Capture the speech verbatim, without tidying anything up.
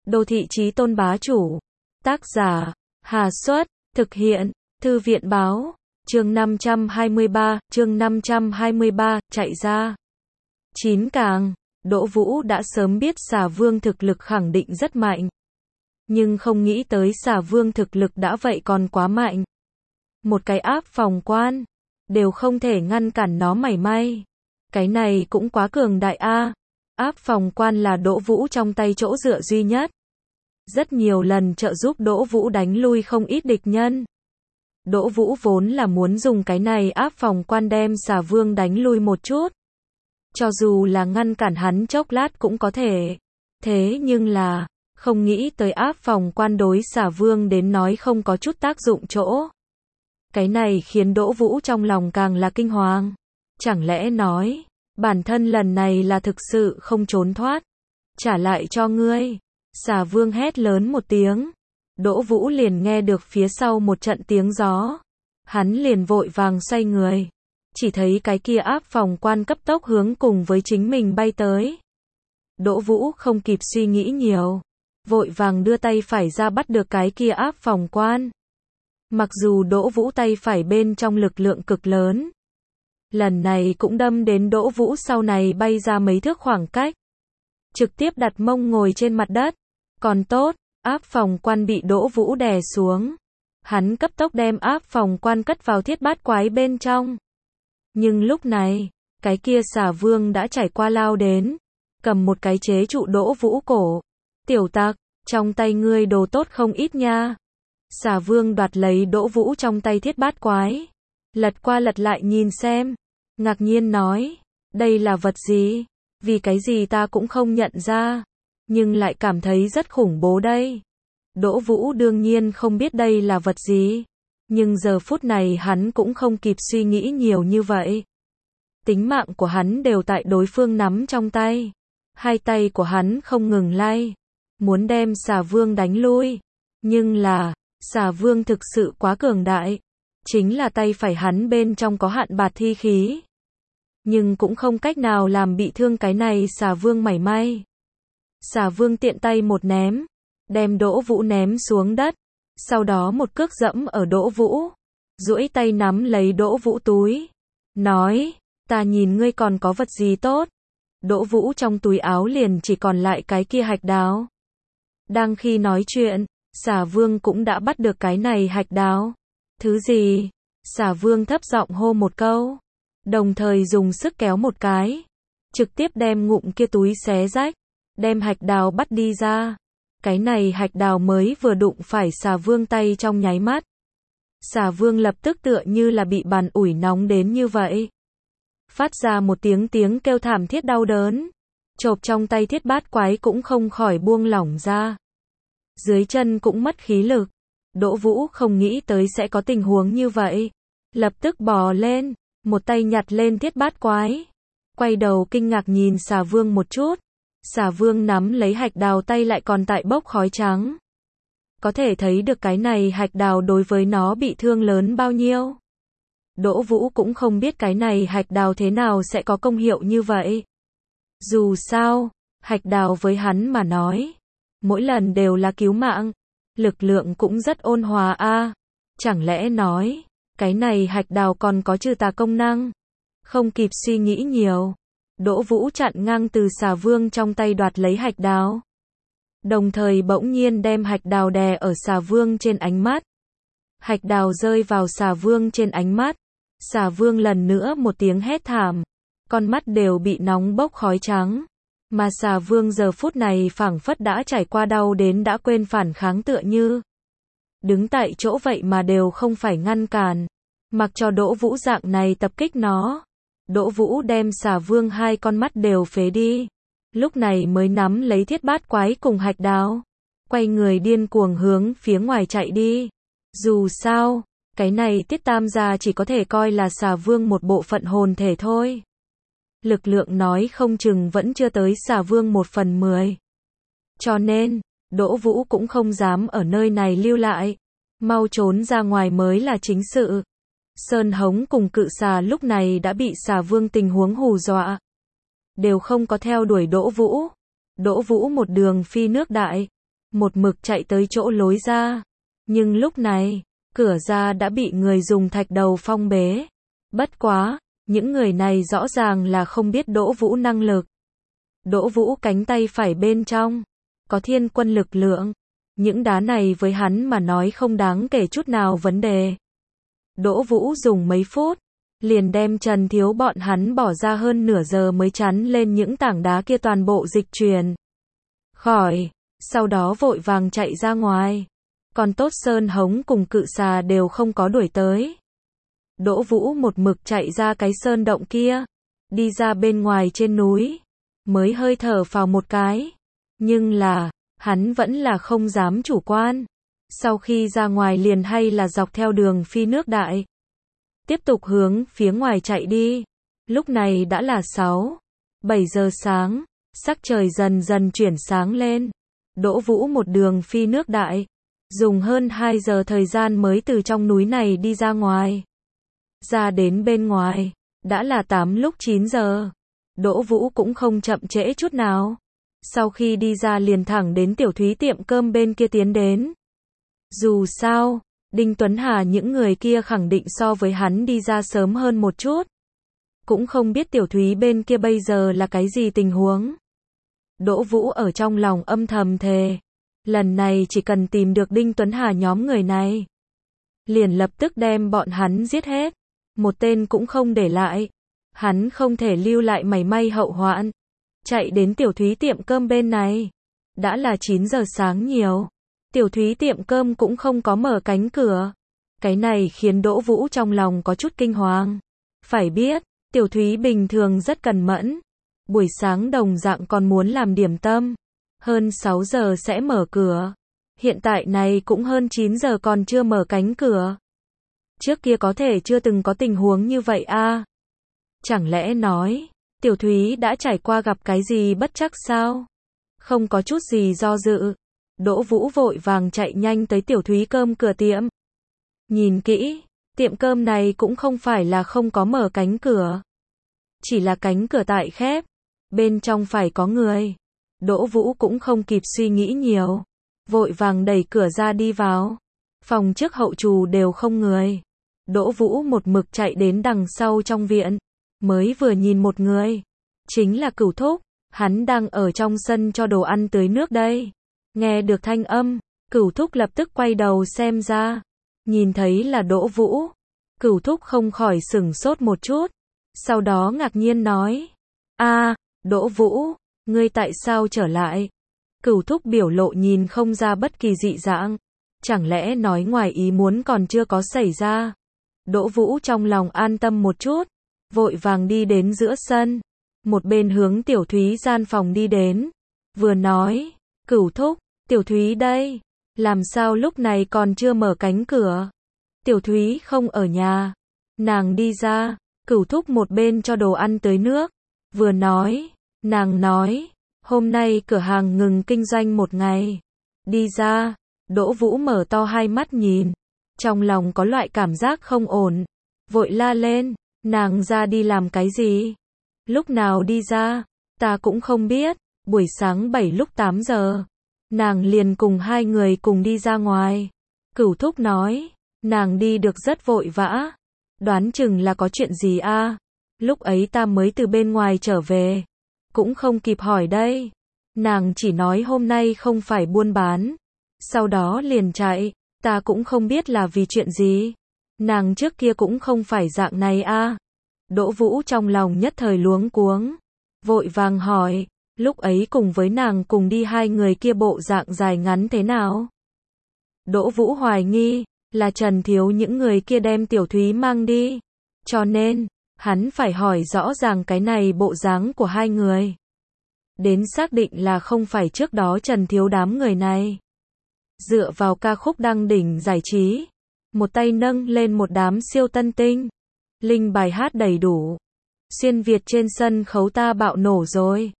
Đô thị chí tôn bá chủ. Tác giả, Hà Xuất, thực hiện, Thư viện báo, chương năm trăm hai mươi ba, chương năm trăm hai mươi ba, chạy ra. Chín càng, Đỗ Vũ đã sớm biết Xà Vương thực lực khẳng định rất mạnh. Nhưng không nghĩ tới Xà Vương thực lực đã vậy còn quá mạnh. Một cái áp phòng quan, đều không thể ngăn cản nó mảy may. Cái này cũng quá cường đại a. Áp phòng quan là Đỗ Vũ trong tay chỗ dựa duy nhất. Rất nhiều lần trợ giúp Đỗ Vũ đánh lui không ít địch nhân. Đỗ Vũ vốn là muốn dùng cái này áp phòng quan đem Xà Vương đánh lui một chút. Cho dù là ngăn cản hắn chốc lát cũng có thể. Thế nhưng là, không nghĩ tới áp phòng quan đối Xà Vương đến nói không có chút tác dụng chỗ. Cái này khiến Đỗ Vũ trong lòng càng là kinh hoàng. Chẳng lẽ nói, bản thân lần này là thực sự không trốn thoát. Trả lại cho ngươi. Xà Vương hét lớn một tiếng. Đỗ Vũ liền nghe được phía sau một trận tiếng gió. Hắn liền vội vàng xoay người. Chỉ thấy cái kia áp phòng quan cấp tốc hướng cùng với chính mình bay tới. Đỗ Vũ không kịp suy nghĩ nhiều. Vội vàng đưa tay phải ra bắt được cái kia áp phòng quan. Mặc dù Đỗ Vũ tay phải bên trong lực lượng cực lớn. Lần này cũng đâm đến Đỗ Vũ sau này bay ra mấy thước khoảng cách. Trực tiếp đặt mông ngồi trên mặt đất. Còn tốt, áp phòng quan bị Đỗ Vũ đè xuống. Hắn cấp tốc đem áp phòng quan cất vào thiết bát quái bên trong. Nhưng lúc này, cái kia Xà Vương đã trải qua lao đến. Cầm một cái chế trụ Đỗ Vũ cổ. Tiểu tặc, trong tay ngươi đồ tốt không ít nha. Xà Vương đoạt lấy Đỗ Vũ trong tay thiết bát quái. Lật qua lật lại nhìn xem. Ngạc nhiên nói, đây là vật gì? Vì cái gì ta cũng không nhận ra. Nhưng lại cảm thấy rất khủng bố đây. Đỗ Vũ đương nhiên không biết đây là vật gì. Nhưng giờ phút này hắn cũng không kịp suy nghĩ nhiều như vậy. Tính mạng của hắn đều tại đối phương nắm trong tay. Hai tay của hắn không ngừng lay. Muốn đem Xà Vương đánh lui. Nhưng là, Xà Vương thực sự quá cường đại. Chính là tay phải hắn bên trong có hạn bạt thi khí. Nhưng cũng không cách nào làm bị thương cái này Xà Vương mảy may. Xà Vương tiện tay một ném. Đem Đỗ Vũ ném xuống đất. Sau đó một cước dẫm ở Đỗ Vũ. Duỗi tay nắm lấy Đỗ Vũ túi. Nói, ta nhìn ngươi còn có vật gì tốt. Đỗ Vũ trong túi áo liền chỉ còn lại cái kia hạch đào. Đang khi nói chuyện, Xà Vương cũng đã bắt được cái này hạch đào. Thứ gì? Xà Vương thấp giọng hô một câu. Đồng thời dùng sức kéo một cái. Trực tiếp đem ngụm kia túi xé rách. Đem hạch đào bắt đi ra. Cái này hạch đào mới vừa đụng phải Xà Vương tay trong nháy mắt. Xà Vương lập tức tựa như là bị bàn ủi nóng đến như vậy. Phát ra một tiếng tiếng kêu thảm thiết đau đớn. Chộp trong tay thiết bát quái cũng không khỏi buông lỏng ra. Dưới chân cũng mất khí lực. Đỗ Vũ không nghĩ tới sẽ có tình huống như vậy. Lập tức bò lên, một tay nhặt lên thiết bát quái. Quay đầu kinh ngạc nhìn Xà Vương một chút. Xà Vương nắm lấy hạch đào tay lại còn tại bốc khói trắng. Có thể thấy được cái này hạch đào đối với nó bị thương lớn bao nhiêu. Đỗ Vũ cũng không biết cái này hạch đào thế nào sẽ có công hiệu như vậy. Dù sao, hạch đào với hắn mà nói, mỗi lần đều là cứu mạng. Lực lượng cũng rất ôn hòa a. Chẳng lẽ nói, cái này hạch đào còn có trừ tà công năng? Không kịp suy nghĩ nhiều. Đỗ Vũ chặn ngang từ Xà Vương trong tay đoạt lấy hạch đào. Đồng thời bỗng nhiên đem hạch đào đè ở Xà Vương trên ánh mắt. Hạch đào rơi vào Xà Vương trên ánh mắt. Xà Vương lần nữa một tiếng hét thảm. Con mắt đều bị nóng bốc khói trắng. Mà Xà Vương giờ phút này phảng phất đã trải qua đau đến đã quên phản kháng tựa như. Đứng tại chỗ vậy mà đều không phải ngăn cản. Mặc cho Đỗ Vũ dạng này tập kích nó. Đỗ Vũ đem Xà Vương hai con mắt đều phế đi. Lúc này mới nắm lấy thiết bát quái cùng hạch đào. Quay người điên cuồng hướng phía ngoài chạy đi. Dù sao, cái này Tiết Tam gia chỉ có thể coi là Xà Vương một bộ phận hồn thể thôi. Lực lượng nói không chừng vẫn chưa tới Xà Vương một phần mười. Cho nên, Đỗ Vũ cũng không dám ở nơi này lưu lại. Mau trốn ra ngoài mới là chính sự. Sơn Hống cùng Cự Xà lúc này đã bị Xà Vương tình huống hù dọa. Đều không có theo đuổi Đỗ Vũ. Đỗ Vũ một đường phi nước đại. một mực chạy tới chỗ lối ra. Nhưng lúc này, cửa ra đã bị người dùng thạch đầu phong bế. Bất quá, những người này rõ ràng là không biết Đỗ Vũ năng lực. Đỗ Vũ cánh tay phải bên trong, có thiên quân lực lượng. Những đá này với hắn mà nói không đáng kể chút nào vấn đề. Đỗ Vũ dùng mấy phút, liền đem Trần Thiếu bọn hắn bỏ ra hơn nửa giờ mới chắn lên những tảng đá kia toàn bộ dịch chuyển khỏi, sau đó vội vàng chạy ra ngoài. Còn tốt Sơn Hống cùng Cự Xà đều không có đuổi tới. Đỗ Vũ một mực chạy ra cái sơn động kia, đi ra bên ngoài trên núi, mới hơi thở phào một cái. Nhưng là, hắn vẫn là không dám chủ quan. Sau khi ra ngoài liền hay là dọc theo đường phi nước đại, tiếp tục hướng phía ngoài chạy đi. Lúc này đã là sáu, bảy giờ sáng, sắc trời dần dần chuyển sáng lên. Đỗ Vũ một đường phi nước đại, dùng hơn hai giờ thời gian mới từ trong núi này đi ra ngoài. Ra đến bên ngoài, đã là tám lúc chín giờ. Đỗ Vũ cũng không chậm trễ chút nào. Sau khi đi ra liền thẳng đến Tiểu Thúy tiệm cơm bên kia tiến đến. Dù sao, Đinh Tuấn Hà những người kia khẳng định so với hắn đi ra sớm hơn một chút. Cũng không biết Tiểu Thúy bên kia bây giờ là cái gì tình huống. Đỗ Vũ ở trong lòng âm thầm thề. Lần này chỉ cần tìm được Đinh Tuấn Hà nhóm người này, liền lập tức đem bọn hắn giết hết. Một tên cũng không để lại. Hắn không thể lưu lại mảy may hậu hoạn. Chạy đến Tiểu Thúy tiệm cơm bên này. Đã là chín giờ sáng nhiều. Tiểu Thúy tiệm cơm cũng không có mở cánh cửa. Cái này khiến Đỗ Vũ trong lòng có chút kinh hoàng. Phải biết, Tiểu Thúy bình thường rất cẩn mẫn. Buổi sáng đồng dạng còn muốn làm điểm tâm. Hơn sáu giờ sẽ mở cửa. Hiện tại này cũng hơn chín giờ còn chưa mở cánh cửa. Trước kia có thể chưa từng có tình huống như vậy a. À? Chẳng lẽ nói, Tiểu Thúy đã trải qua gặp cái gì bất trắc sao? Không có chút gì do dự. Đỗ Vũ vội vàng chạy nhanh tới Tiểu Thúy cơm cửa tiệm. Nhìn kỹ, tiệm cơm này cũng không phải là không có mở cánh cửa. Chỉ là cánh cửa tại khép. Bên trong phải có người. Đỗ Vũ cũng không kịp suy nghĩ nhiều. Vội vàng đẩy cửa ra đi vào. Phòng trước hậu trù đều không người. Đỗ Vũ một mực chạy đến đằng sau trong viện. Mới vừa nhìn một người. Chính là Cửu Thúc. Hắn đang ở trong sân cho đồ ăn tưới nước đây. Nghe được thanh âm, Cửu Thúc lập tức quay đầu xem ra. Nhìn thấy là Đỗ Vũ. Cửu Thúc không khỏi sửng sốt một chút. Sau đó ngạc nhiên nói. A, Đỗ Vũ, ngươi tại sao trở lại? Cửu Thúc biểu lộ nhìn không ra bất kỳ dị dạng. Chẳng lẽ nói ngoài ý muốn còn chưa có xảy ra? Đỗ Vũ trong lòng an tâm một chút. Vội vàng đi đến giữa sân. Một bên hướng Tiểu Thúy gian phòng đi đến. Vừa nói, Cửu Thúc, Tiểu Thúy đây. Làm sao lúc này còn chưa mở cánh cửa? Tiểu Thúy không ở nhà. Nàng đi ra. Cửu Thúc một bên cho đồ ăn tới nước. Vừa nói, nàng nói, hôm nay cửa hàng ngừng kinh doanh một ngày. Đi ra. Đỗ Vũ mở to hai mắt nhìn. Trong lòng có loại cảm giác không ổn. Vội la lên, nàng ra đi làm cái gì? Lúc nào đi ra? Ta cũng không biết. Buổi sáng bảy lúc tám giờ. Nàng liền cùng hai người cùng đi ra ngoài. Cửu Thúc nói, nàng đi được rất vội vã. Đoán chừng là có chuyện gì a? À? Lúc ấy ta mới từ bên ngoài trở về. Cũng không kịp hỏi đây. Nàng chỉ nói hôm nay không phải buôn bán. Sau đó liền chạy. Ta cũng không biết là vì chuyện gì. Nàng trước kia cũng không phải dạng này a. À? Đỗ Vũ trong lòng nhất thời luống cuống. Vội vàng hỏi, lúc ấy cùng với nàng cùng đi hai người kia bộ dạng dài ngắn thế nào? Đỗ Vũ hoài nghi, là Trần Thiếu những người kia đem Tiểu Thúy mang đi. Cho nên, hắn phải hỏi rõ ràng cái này bộ dáng của hai người. Đến xác định là không phải trước đó Trần Thiếu đám người này. Dựa vào ca khúc đăng đỉnh giải trí. Một tay nâng lên một đám siêu tân tinh. Linh bài hát đầy đủ. Xuyên Việt trên sân khấu ta bạo nổ rồi.